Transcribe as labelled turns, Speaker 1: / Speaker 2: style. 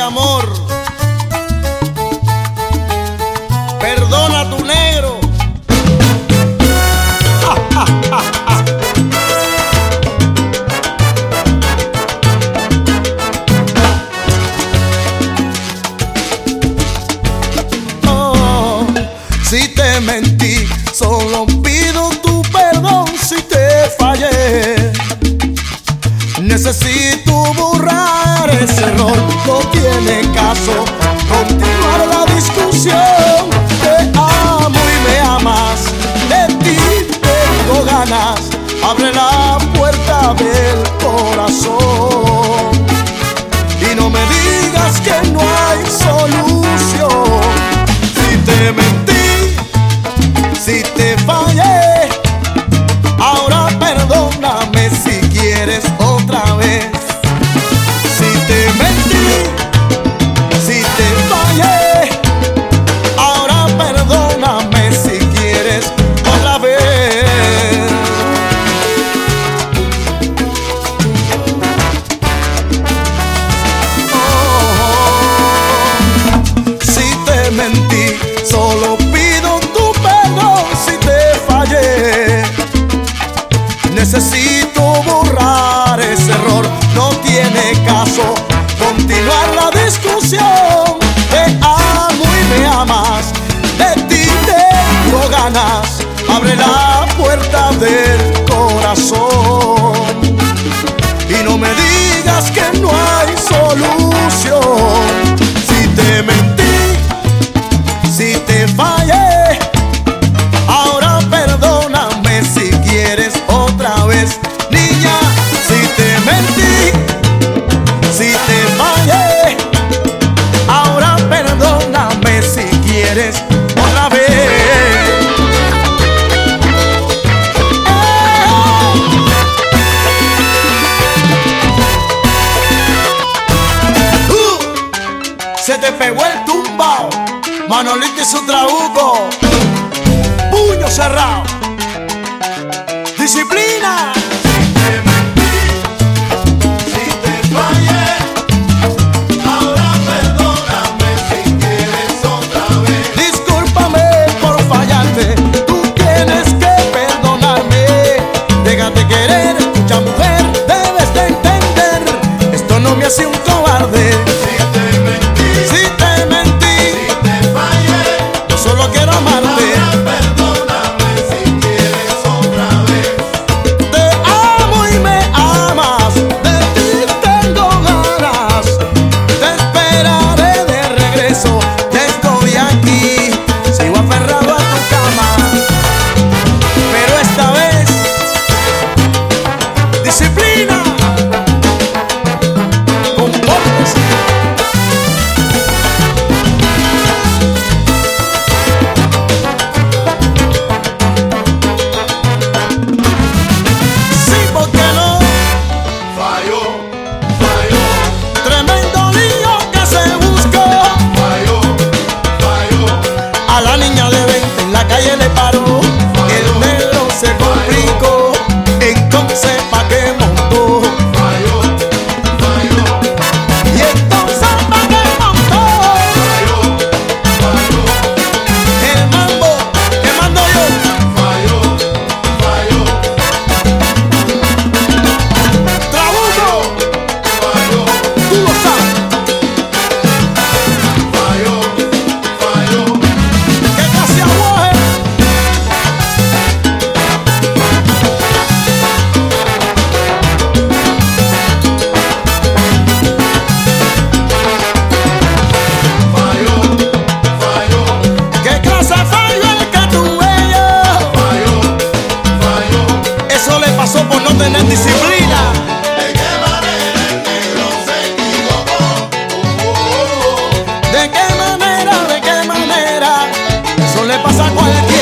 Speaker 1: amor. Perdona a tu negro. Oh, si te mentí, solo pido tu perdón si te fallé. Necesito borrar ese error, no tiene caso continuar la discusión. Te amo y me amas, de ti tengo ganas. Abre la puerta del corazón y no me digas que no hay solución. Si te mentí, si te fallé, ahora perdóname si quieres otra vez. Si te mentí, si te fallé, ahora perdóname si quieres otra vez. Si te mentí, solo pido tu perdón si te fallé. Necesito borrar ese error, no tiene caso continuar la discusión. Te amo y me amas, de ti tengo ganas. Abre la puerta del corazón y no me digas que no hay solución. Si te mentí, si te fallé, ahora perdóname si quieres otra vez. Niña, si te mentí, si te fallé, ahora perdóname si quieres otra vez. Se te pegó el tumbao, Manolito y su trabuco, puño cerrado, disciplina.
Speaker 2: Si te mentí, si te fallé, ahora perdóname si quieres otra vez.
Speaker 1: Discúlpame por fallarte, tú tienes que perdonarme. Déjate querer, escucha mujer, debes de entender, esto no me hace un cobarde. Si te mentí,
Speaker 2: Si te fallé,
Speaker 1: yo solo quiero amarte.
Speaker 2: ahora perdóname si quieres otra vez.
Speaker 1: Te amo y me amas, de ti tengo ganas. Te esperaré de regreso, ya estoy aquí. Sigo aferrado a tu cama, pero esta vez, disciplina, compórtese. Sí, ¿por qué no?
Speaker 2: Falló, falló,
Speaker 1: Tremendo lío que se buscó.
Speaker 2: falló, falló.
Speaker 1: A la niña de 20 en la calle le paró. El negro se complicó. Entonces, ¿pa' qué montó?
Speaker 2: Falló, falló,
Speaker 1: Y entonces, ¿pa' qué montó?
Speaker 2: falló, falló,
Speaker 1: El mambo que mando yo.
Speaker 2: falló, falló,
Speaker 1: Trabuco,
Speaker 2: falló,
Speaker 1: tú lo sabes.
Speaker 2: falló, falló.
Speaker 1: Que casi aguaje.
Speaker 2: Falló, falló,
Speaker 1: Que clase fallo el que tuve yo.
Speaker 2: falló, falló.
Speaker 1: Eso le pasó por no tener disciplina.
Speaker 2: ¿De qué manera el negro se equivocó?
Speaker 1: ¿De qué manera? ¿De qué manera? Eso le pasa a cualquiera.